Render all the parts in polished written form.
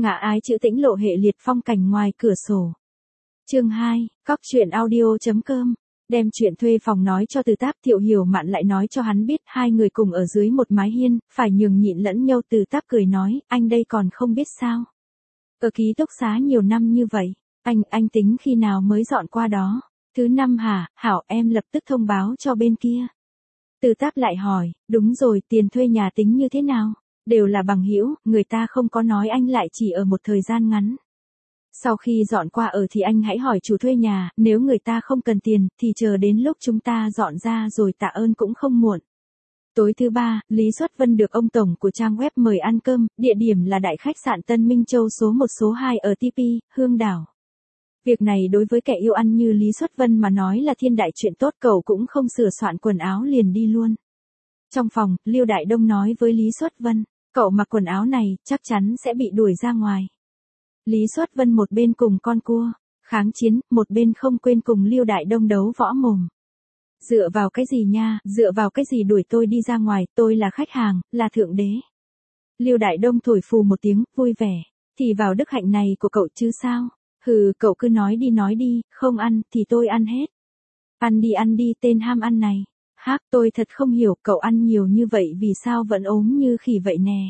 Ngã ái chữ tĩnh lộ hệ liệt phong cảnh ngoài cửa sổ. Chương 2, Cóc truyện audio.com. Đem chuyện thuê phòng nói cho Từ Táp, Thiệu Hiểu Mạn lại nói cho hắn biết hai người cùng ở dưới một mái hiên, phải nhường nhịn lẫn nhau. Từ Táp cười nói, anh đây còn không biết sao. Ở ký túc xá nhiều năm như vậy, anh tính khi nào mới dọn qua đó? Thứ năm hả? Hảo, em lập tức thông báo cho bên kia. Từ Táp lại hỏi, đúng rồi, tiền thuê nhà tính như thế nào? Đều là bằng hữu, người ta không có nói anh lại chỉ ở một thời gian ngắn. Sau khi dọn qua ở thì anh hãy hỏi chủ thuê nhà, nếu người ta không cần tiền, thì chờ đến lúc chúng ta dọn ra rồi tạ ơn cũng không muộn. Tối thứ ba, Lý Xuất Vân được ông tổng của trang web mời ăn cơm, địa điểm là đại khách sạn Tân Minh Châu số 1 số 2 ở TP, Hương Đảo. Việc này đối với kẻ yêu ăn như Lý Xuất Vân mà nói là thiên đại chuyện tốt, cậu cũng không sửa soạn quần áo liền đi luôn. Trong phòng, Liêu Đại Đông nói với Lý Xuất Vân, cậu mặc quần áo này, chắc chắn sẽ bị đuổi ra ngoài. Lý Xuất Vân một bên cùng con cua kháng chiến, một bên không quên cùng Liêu Đại Đông đấu võ mồm. Dựa vào cái gì nha, dựa vào cái gì đuổi tôi đi ra ngoài, tôi là khách hàng, là thượng đế. Liêu Đại Đông thổi phù một tiếng, vui vẻ, thì vào đức hạnh này của cậu chứ sao. Hừ, cậu cứ nói đi, không ăn, thì tôi ăn hết. Ăn đi, tên ham ăn này. Hác, tôi thật không hiểu, cậu ăn nhiều như vậy vì sao vẫn ốm như khỉ vậy nè.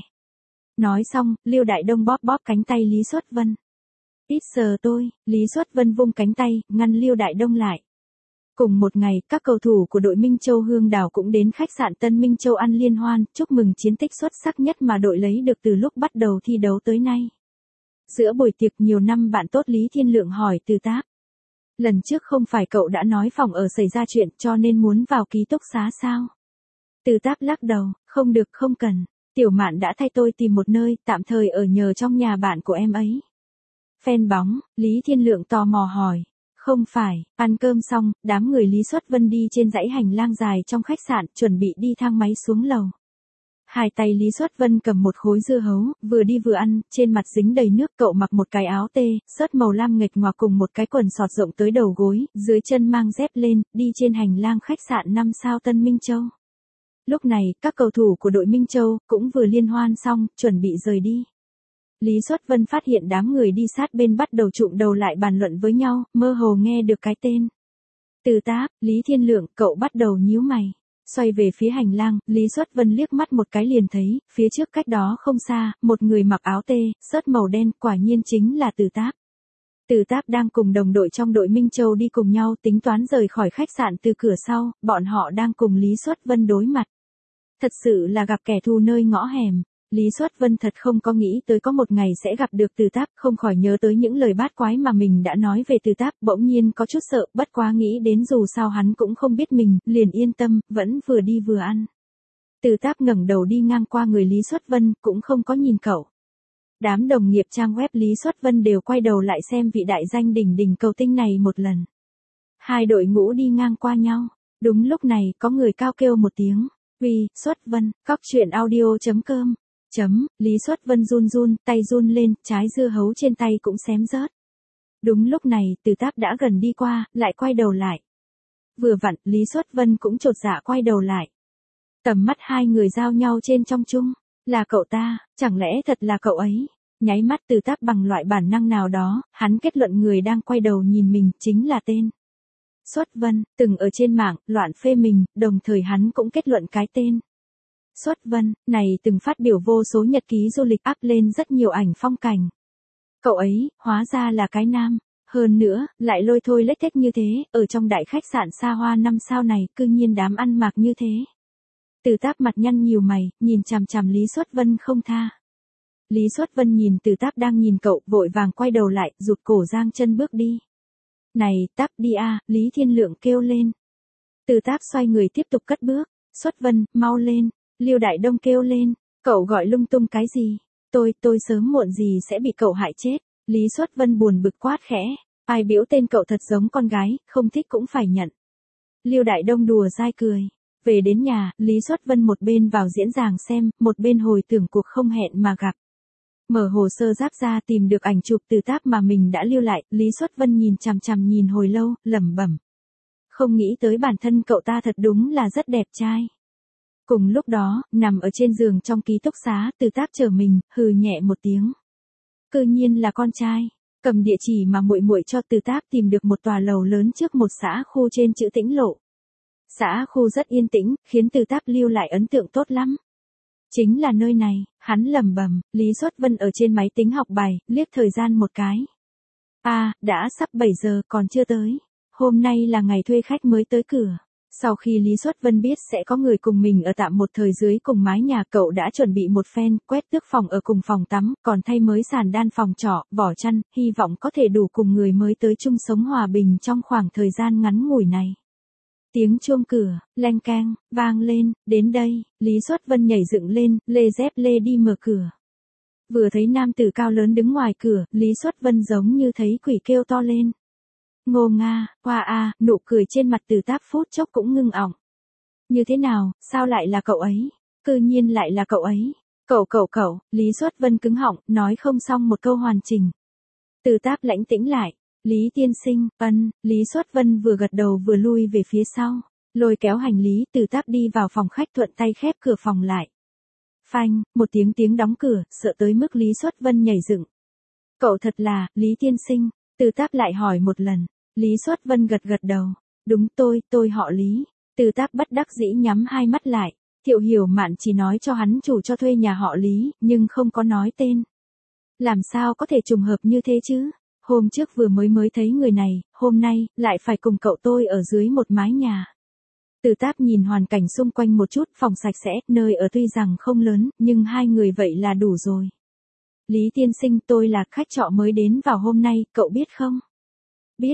Nói xong, Liêu Đại Đông bóp cánh tay Lý Xuất Vân. Ít sờ tôi, Lý Xuất Vân vung cánh tay, ngăn Liêu Đại Đông lại. Cùng một ngày, các cầu thủ của đội Minh Châu Hương Đảo cũng đến khách sạn Tân Minh Châu ăn liên hoan, chúc mừng chiến tích xuất sắc nhất mà đội lấy được từ lúc bắt đầu thi đấu tới nay. Giữa buổi tiệc, nhiều năm bạn tốt Lý Thiên Lượng hỏi Từ Táp. Lần trước không phải cậu đã nói phòng ở xảy ra chuyện cho nên muốn vào ký túc xá sao? Từ Táp lắc đầu, không được, không cần. Tiểu Mạn đã thay tôi tìm một nơi, tạm thời ở nhờ trong nhà bạn của em ấy. Phen bóng, Lý Thiên Lượng tò mò hỏi. Không phải, ăn cơm xong, đám người Lý Xuất Vân đi trên dãy hành lang dài trong khách sạn, chuẩn bị đi thang máy xuống lầu. Hai tay Lý Xuất Vân cầm một khối dưa hấu, vừa đi vừa ăn, trên mặt dính đầy nước. Cậu mặc một cái áo tê, sớt màu lam nghịch ngoạc cùng một cái quần sọt rộng tới đầu gối, dưới chân mang dép lên, đi trên hành lang khách sạn 5 sao Tân Minh Châu. Lúc này, các cầu thủ của đội Minh Châu cũng vừa liên hoan xong, chuẩn bị rời đi. Lý Xuất Vân phát hiện đám người đi sát bên bắt đầu trụm đầu lại bàn luận với nhau, mơ hồ nghe được cái tên. Từ Táp, Lý Thiên Lượng, cậu bắt đầu nhíu mày. Xoay về phía hành lang, Lý Xuất Vân liếc mắt một cái liền thấy, phía trước cách đó không xa, một người mặc áo tê, sớt màu đen, quả nhiên chính là Từ Táp. Từ Táp đang cùng đồng đội trong đội Minh Châu đi cùng nhau tính toán rời khỏi khách sạn từ cửa sau, bọn họ đang cùng Lý Xuất Vân đối mặt. Thật sự là gặp kẻ thù nơi ngõ hẻm. Lý Xuất Vân thật không có nghĩ tới có một ngày sẽ gặp được Từ Táp, không khỏi nhớ tới những lời bát quái mà mình đã nói về Từ Táp, bỗng nhiên có chút sợ, bất quá nghĩ đến dù sao hắn cũng không biết mình, liền yên tâm, vẫn vừa đi vừa ăn. Từ Táp ngẩng đầu đi ngang qua người Lý Xuất Vân, cũng không có nhìn cậu. Đám đồng nghiệp trang web Lý Xuất Vân đều quay đầu lại xem vị đại danh đỉnh đỉnh cầu tinh này một lần. Hai đội ngũ đi ngang qua nhau, đúng lúc này có người cao kêu một tiếng, Vì, Xuất Vân, Cóc truyện audio.com. Lý Xuất Vân run, tay run lên, trái dưa hấu trên tay cũng xém rớt. Đúng lúc này, Từ Táp đã gần đi qua, lại quay đầu lại. Vừa vặn, Lý Xuất Vân cũng chột dạ quay đầu lại. Tầm mắt hai người giao nhau trên trong chung. Là cậu ta, chẳng lẽ thật là cậu ấy? Nháy mắt Từ Táp bằng loại bản năng nào đó, hắn kết luận người đang quay đầu nhìn mình chính là tên Xuất Vân, từng ở trên mạng, loạn phê mình, đồng thời hắn cũng kết luận cái tên Xuất Vân, này từng phát biểu vô số nhật ký du lịch, up lên rất nhiều ảnh phong cảnh. Cậu ấy, hóa ra là cái nam. Hơn nữa, lại lôi thôi lếch thếch như thế, ở trong đại khách sạn xa hoa 5 sao này, cư nhiên đám ăn mặc như thế. Từ Táp mặt nhăn nhiều mày, nhìn chằm chằm Lý Xuất Vân không tha. Lý Xuất Vân nhìn Từ Táp đang nhìn cậu, vội vàng quay đầu lại, rụt cổ giang chân bước đi. Này, Táp đi a, Lý Thiên Lượng kêu lên. Từ Táp xoay người tiếp tục cất bước. Xuất Vân, mau lên. Liêu Đại Đông kêu lên, cậu gọi lung tung cái gì? Tôi sớm muộn gì sẽ bị cậu hại chết. Lý Xuất Vân buồn bực quát khẽ, ai biểu tên cậu thật giống con gái, không thích cũng phải nhận. Liêu Đại Đông đùa dai cười. Về đến nhà, Lý Xuất Vân một bên vào diễn giảng xem, một bên hồi tưởng cuộc không hẹn mà gặp. Mở hồ sơ giáp ra tìm được ảnh chụp Từ Táp mà mình đã lưu lại, Lý Xuất Vân nhìn chằm chằm nhìn hồi lâu, lẩm bẩm. Không nghĩ tới bản thân cậu ta thật đúng là rất đẹp trai. Cùng lúc đó, nằm ở trên giường trong ký túc xá, Từ Táp chờ mình, hừ nhẹ một tiếng. Cư nhiên là con trai. Cầm địa chỉ mà muội muội cho Từ Táp tìm được một tòa lầu lớn trước một xã khu trên chữ Tĩnh Lộ. Xã khu rất yên tĩnh, khiến Từ Táp lưu lại ấn tượng tốt lắm. Chính là nơi này, hắn lẩm bẩm, Lý Xuất Vân ở trên máy tính học bài, liếc thời gian một cái. Đã sắp 7 giờ còn chưa tới. Hôm nay là ngày thuê khách mới tới cửa. Sau khi Lý Xuất Vân biết sẽ có người cùng mình ở tạm một thời dưới cùng mái nhà, cậu đã chuẩn bị một phen, quét tước phòng ở cùng phòng tắm, còn thay mới sàn đan phòng trọ, vỏ chăn, hy vọng có thể đủ cùng người mới tới chung sống hòa bình trong khoảng thời gian ngắn ngủi này. Tiếng chuông cửa, leng keng, vang lên, đến đây, Lý Xuất Vân nhảy dựng lên, lê dép lê đi mở cửa. Vừa thấy nam tử cao lớn đứng ngoài cửa, Lý Xuất Vân giống như thấy quỷ kêu to lên. Ngô Nga, nụ cười trên mặt Từ Táp phút chốc cũng ngưng ỏng. Như thế nào, sao lại là cậu ấy? Cư nhiên lại là cậu ấy. Cậu, Lý Xuất Vân cứng họng, nói không xong một câu hoàn chỉnh. Từ Táp lãnh tĩnh lại. Lý tiên sinh, Lý Xuất Vân vừa gật đầu vừa lui về phía sau. Lôi kéo hành lý, Từ Táp đi vào phòng khách, thuận tay khép cửa phòng lại. Phanh, một tiếng đóng cửa, sợ tới mức Lý Xuất Vân nhảy dựng. Cậu thật là, Lý tiên sinh. Từ Táp lại hỏi một lần. Lý Xuất Vân gật đầu. Đúng, tôi họ Lý. Từ Táp bất đắc dĩ nhắm hai mắt lại. Thiệu Hiểu Mạn chỉ nói cho hắn chủ cho thuê nhà họ Lý, nhưng không có nói tên. Làm sao có thể trùng hợp như thế chứ? Hôm trước vừa mới thấy người này, hôm nay, lại phải cùng cậu tôi ở dưới một mái nhà. Từ Táp nhìn hoàn cảnh xung quanh một chút, phòng sạch sẽ, nơi ở tuy rằng không lớn, nhưng hai người vậy là đủ rồi. Lý tiên sinh, tôi là khách trọ mới đến vào hôm nay, cậu biết không? Biết,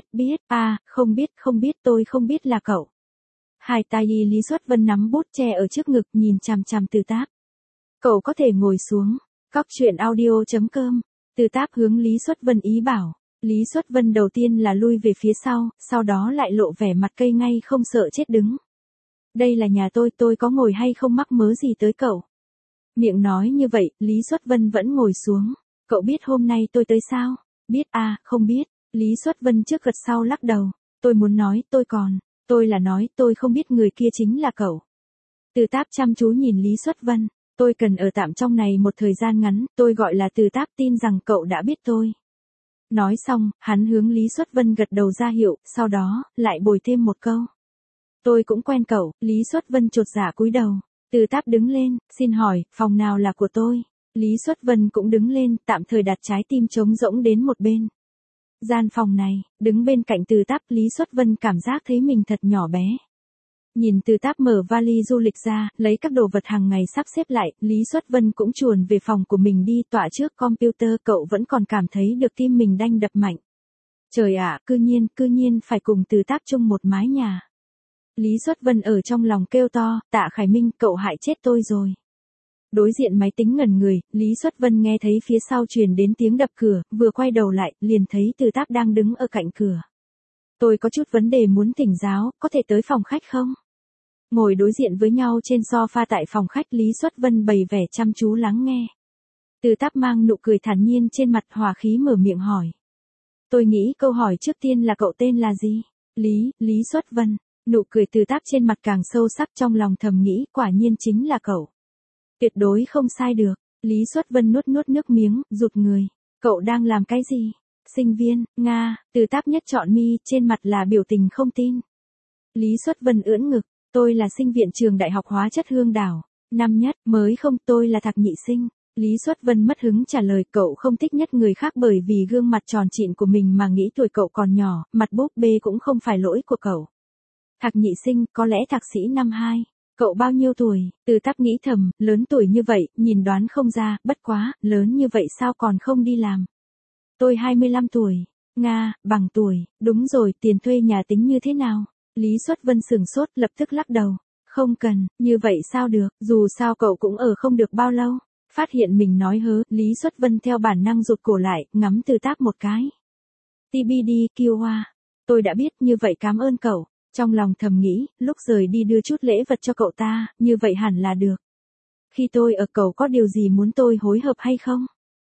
không biết, tôi không biết là cậu. Hai tay Lý Xuất Vân nắm bút che ở trước ngực, nhìn chằm chằm Từ Táp. Cậu có thể ngồi xuống. Cóc truyện audio.com. Từ Táp hướng Lý Xuất Vân ý bảo. Lý Xuất Vân đầu tiên là lui về phía sau đó lại lộ vẻ mặt cây ngay không sợ chết đứng. Đây là nhà tôi có ngồi hay không mắc mớ gì tới cậu. Miệng nói như vậy, Lý Xuất Vân vẫn ngồi xuống. Cậu biết hôm nay tôi tới sao? Biết không biết. Lý Xuất Vân trước gật sau lắc đầu. Tôi muốn nói, tôi là nói, tôi không biết người kia chính là cậu. Từ Táp chăm chú nhìn Lý Xuất Vân. Tôi cần ở tạm trong này một thời gian ngắn, tôi gọi là Từ Táp, tin rằng cậu đã biết tôi. Nói xong, hắn hướng Lý Xuất Vân gật đầu ra hiệu, sau đó, lại bồi thêm một câu. Tôi cũng quen cậu. Lý Xuất Vân chột dạ cúi đầu. Từ Táp đứng lên, xin hỏi, phòng nào là của tôi? Lý Xuất Vân cũng đứng lên, tạm thời đặt trái tim trống rỗng đến một bên. Gian phòng này, đứng bên cạnh Từ Táp, Lý Xuất Vân cảm giác thấy mình thật nhỏ bé. Nhìn Từ Táp mở vali du lịch ra, lấy các đồ vật hàng ngày sắp xếp lại, Lý Xuất Vân cũng chuồn về phòng của mình đi, tọa trước computer, cậu vẫn còn cảm thấy được tim mình đanh đập mạnh. Trời ạ, cư nhiên phải cùng Từ Táp chung một mái nhà. Lý Xuất Vân ở trong lòng kêu to, Tạ Khải Minh, cậu hại chết tôi rồi. Đối diện máy tính ngẩn người, Lý Xuất Vân nghe thấy phía sau truyền đến tiếng đập cửa, vừa quay đầu lại, liền thấy Từ Táp đang đứng ở cạnh cửa. Tôi có chút vấn đề muốn thỉnh giáo, có thể tới phòng khách không? Ngồi đối diện với nhau trên sofa tại phòng khách, Lý Xuất Vân bày vẻ chăm chú lắng nghe. Từ Táp mang nụ cười thản nhiên trên mặt, hòa khí mở miệng hỏi. Tôi nghĩ câu hỏi trước tiên là cậu tên là gì? Lý Xuất Vân. Nụ cười Từ Táp trên mặt càng sâu sắc, trong lòng thầm nghĩ, quả nhiên chính là cậu. Tuyệt đối không sai được. Lý Xuất Vân nuốt nước miếng, rụt người. Cậu đang làm cái gì? Sinh viên, Nga. Từ Táp nhất chọn mi, trên mặt là biểu tình không tin. Lý Xuất Vân ưỡn ngực. Tôi là sinh viên trường Đại học Hóa chất Hương Đảo. Năm nhất, mới không, tôi là thạc nhị sinh. Lý Xuất Vân mất hứng trả lời, cậu không thích nhất người khác bởi vì gương mặt tròn trịn của mình mà nghĩ tuổi cậu còn nhỏ, mặt búp bê cũng không phải lỗi của cậu. Thạc nhị sinh, có lẽ thạc sĩ năm 2. Cậu bao nhiêu tuổi? Từ Táp nghĩ thầm, lớn tuổi như vậy, nhìn đoán không ra, bất quá, lớn như vậy sao còn không đi làm? Tôi 25 tuổi. Nga, bằng tuổi, đúng rồi, tiền thuê nhà tính như thế nào? Lý Xuất Vân sửng sốt, lập tức lắc đầu. Không cần, như vậy sao được, dù sao cậu cũng ở không được bao lâu. Phát hiện mình nói hớ, Lý Xuất Vân theo bản năng rụt cổ lại, ngắm Từ Táp một cái. TBD, Kiwa. Tôi đã biết, như vậy cảm ơn cậu. Trong lòng thầm nghĩ, lúc rời đi đưa chút lễ vật cho cậu ta, như vậy hẳn là được. Khi tôi ở cậu có điều gì muốn tôi hối hợp hay không?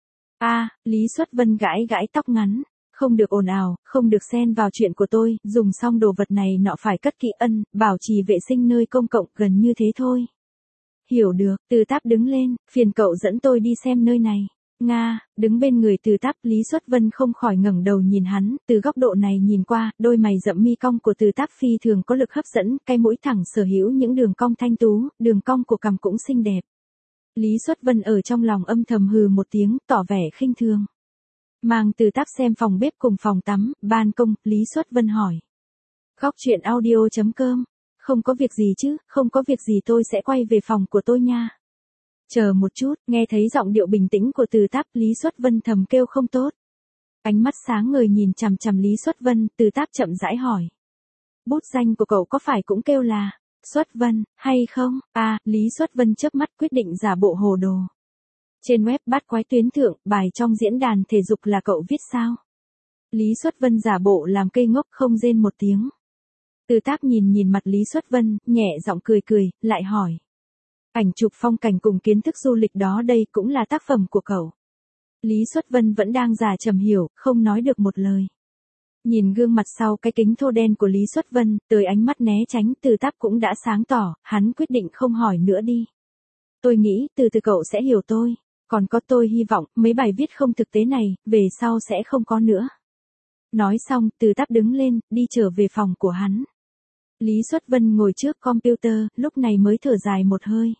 Lý Xuất Vân gãi tóc ngắn. Không được ồn ào, không được xen vào chuyện của tôi, dùng xong đồ vật này nọ phải cất kỹ, bảo trì vệ sinh nơi công cộng, gần như thế thôi. Hiểu được. Từ Táp đứng lên, phiền cậu dẫn tôi đi xem nơi này. Nga, đứng bên người Từ Táp, Lý Xuất Vân không khỏi ngẩng đầu nhìn hắn, từ góc độ này nhìn qua, đôi mày rậm mi cong của Từ Táp phi thường có lực hấp dẫn, cái mũi thẳng sở hữu những đường cong thanh tú, đường cong của cằm cũng xinh đẹp. Lý Xuất Vân ở trong lòng âm thầm hừ một tiếng, tỏ vẻ khinh thường. Mang Từ Táp xem phòng bếp cùng phòng tắm, ban công, Lý Xuất Vân hỏi. Góc chuyện audio.com. Không có việc gì chứ, không có việc gì tôi sẽ quay về phòng của tôi nha. Chờ một chút, nghe thấy giọng điệu bình tĩnh của Từ Táp, Lý Xuất Vân thầm kêu không tốt. Ánh mắt sáng ngời nhìn chằm chằm Lý Xuất Vân, Từ Táp chậm rãi hỏi. Bút danh của cậu có phải cũng kêu là Xuất Vân, hay không? À, Lý Xuất Vân chớp mắt quyết định giả bộ hồ đồ. Trên web Bát Quái Tuyến Thượng, bài trong diễn đàn thể dục là cậu viết sao? Lý Xuất Vân giả bộ làm cây ngốc không rên một tiếng. Từ Táp nhìn mặt Lý Xuất Vân, nhẹ giọng cười, lại hỏi. Ảnh chụp phong cảnh cùng kiến thức du lịch đó đây cũng là tác phẩm của cậu. Lý Xuất Vân vẫn đang giả trầm hiểu, không nói được một lời. Nhìn gương mặt sau cái kính thô đen của Lý Xuất Vân, tới ánh mắt né tránh, Từ Táp cũng đã sáng tỏ, hắn quyết định không hỏi nữa đi. Tôi nghĩ từ cậu sẽ hiểu tôi, còn có tôi hy vọng mấy bài viết không thực tế này, về sau sẽ không có nữa. Nói xong, Từ Táp đứng lên, đi trở về phòng của hắn. Lý Xuất Vân ngồi trước computer, lúc này mới thở dài một hơi.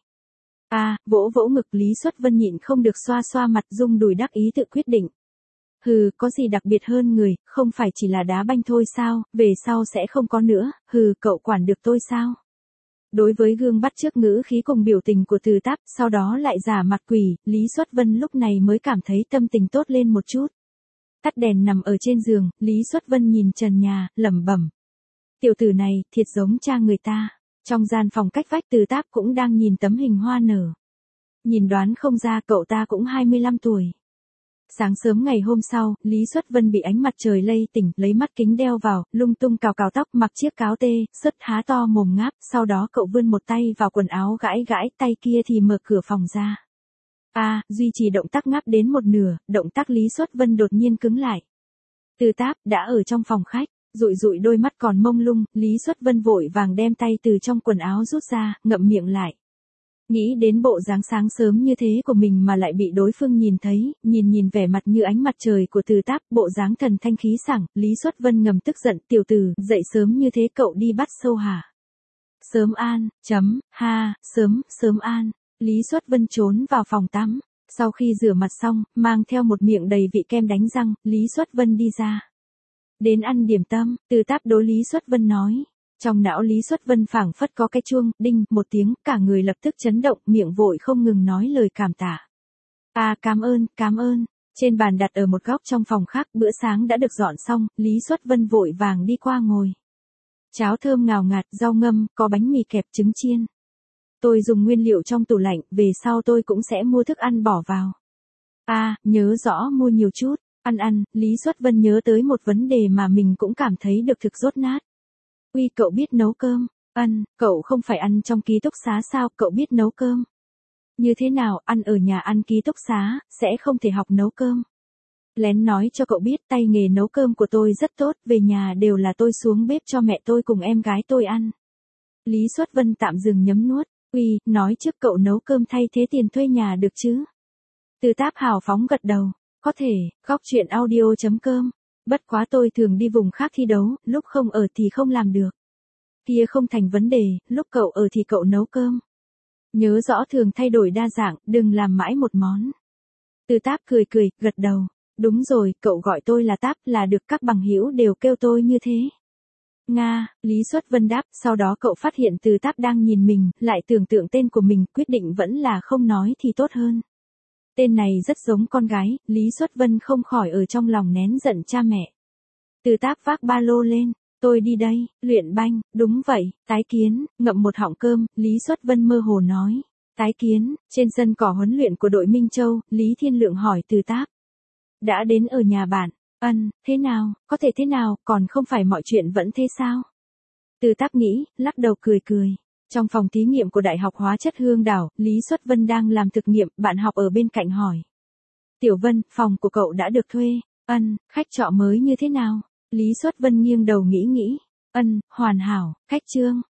Vỗ ngực, Lý Xuất Vân nhịn không được xoa mặt, rung đùi đắc ý tự quyết định. Hừ, có gì đặc biệt hơn người, không phải chỉ là đá banh thôi sao, về sau sẽ không có nữa, hừ, cậu quản được tôi sao? Đối với gương bắt chước ngữ khí cùng biểu tình của Từ Táp, sau đó lại giả mặt quỷ, Lý Xuất Vân lúc này mới cảm thấy tâm tình tốt lên một chút. Tắt đèn nằm ở trên giường, Lý Xuất Vân nhìn trần nhà, lẩm bẩm. Tiểu tử này, thiệt giống cha người ta. Trong gian phòng cách vách, Từ Táp cũng đang nhìn tấm hình hoa nở. Nhìn đoán không ra cậu ta cũng 25 tuổi. Sáng sớm ngày hôm sau, Lý Xuất Vân bị ánh mặt trời lay tỉnh, lấy mắt kính đeo vào, lung tung cào tóc, mặc chiếc cáo tê, sứt há to mồm ngáp, sau đó cậu vươn một tay vào quần áo gãi, tay kia thì mở cửa phòng ra. Duy trì động tác ngáp đến một nửa, động tác Lý Xuất Vân đột nhiên cứng lại. Từ Táp đã ở trong phòng khách. Dụi đôi mắt còn mông lung, Lý Xuất Vân vội vàng đem tay từ trong quần áo rút ra, ngậm miệng lại. Nghĩ đến bộ dáng sáng sớm như thế của mình mà lại bị đối phương nhìn thấy, nhìn vẻ mặt như ánh mặt trời của Từ Táp, bộ dáng thần thanh khí sảng, Lý Xuất Vân ngầm tức giận, tiểu tử, dậy sớm như thế cậu đi bắt sâu hả? Sớm an, sớm an, Lý Xuất Vân trốn vào phòng tắm, sau khi rửa mặt xong, mang theo một miệng đầy vị kem đánh răng, Lý Xuất Vân đi ra. Đến ăn điểm tâm, Từ Táp đối Lý Xuất Vân nói. Trong não Lý Xuất Vân phảng phất có cái chuông, đinh, một tiếng, cả người lập tức chấn động, miệng vội không ngừng nói lời cảm tạ. Cảm ơn. Trên bàn đặt ở một góc trong phòng khác, bữa sáng đã được dọn xong, Lý Xuất Vân vội vàng đi qua ngồi. Cháo thơm ngào ngạt, rau ngâm, có bánh mì kẹp, trứng chiên. Tôi dùng nguyên liệu trong tủ lạnh, về sau tôi cũng sẽ mua thức ăn bỏ vào. Nhớ rõ mua nhiều chút. Ăn, Lý Xuất Vân nhớ tới một vấn đề mà mình cũng cảm thấy được thực dốt nát. Uy, cậu biết nấu cơm? Cậu không phải ăn trong ký túc xá sao, cậu biết nấu cơm? Như thế nào, ăn ở nhà ăn ký túc xá, sẽ không thể học nấu cơm. Lén nói cho cậu biết, tay nghề nấu cơm của tôi rất tốt, về nhà đều là tôi xuống bếp cho mẹ tôi cùng em gái tôi ăn. Lý Xuất Vân tạm dừng nhấm nuốt, uy, nói trước cậu nấu cơm thay thế tiền thuê nhà được chứ? Từ Táp hào phóng gật đầu. Có thể, góc chuyện audio.com. Bất quá tôi thường đi vùng khác thi đấu, lúc không ở thì không làm được. Kia không thành vấn đề, lúc cậu ở thì cậu nấu cơm. Nhớ rõ thường thay đổi đa dạng, đừng làm mãi một món. Từ Táp cười, gật đầu. Đúng rồi, cậu gọi tôi là Táp là được, các bằng hữu đều kêu tôi như thế. Nga, Lý Xuất Vân đáp, sau đó cậu phát hiện Từ Táp đang nhìn mình, lại tưởng tượng tên của mình, quyết định vẫn là không nói thì tốt hơn. Tên này rất giống con gái, Lý Xuất Vân không khỏi ở trong lòng nén giận cha mẹ. Từ Táp vác ba lô lên, tôi đi đây, luyện banh, đúng vậy, tái kiến, ngậm một họng cơm, Lý Xuất Vân mơ hồ nói. Tái kiến, trên sân cỏ huấn luyện của đội Minh Châu, Lý Thiên Lượng hỏi Từ Táp. Đã đến ở nhà bạn, thế nào, có thể thế nào, còn không phải mọi chuyện vẫn thế sao? Từ Táp nghĩ, lắc đầu cười. Trong phòng thí nghiệm của Đại học Hóa chất Hương Đảo, Lý Xuất Vân đang làm thực nghiệm, bạn học ở bên cạnh hỏi. Tiểu Vân, phòng của cậu đã được thuê. Khách trọ mới như thế nào? Lý Xuất Vân nghiêng đầu nghĩ. Hoàn hảo, khách trương.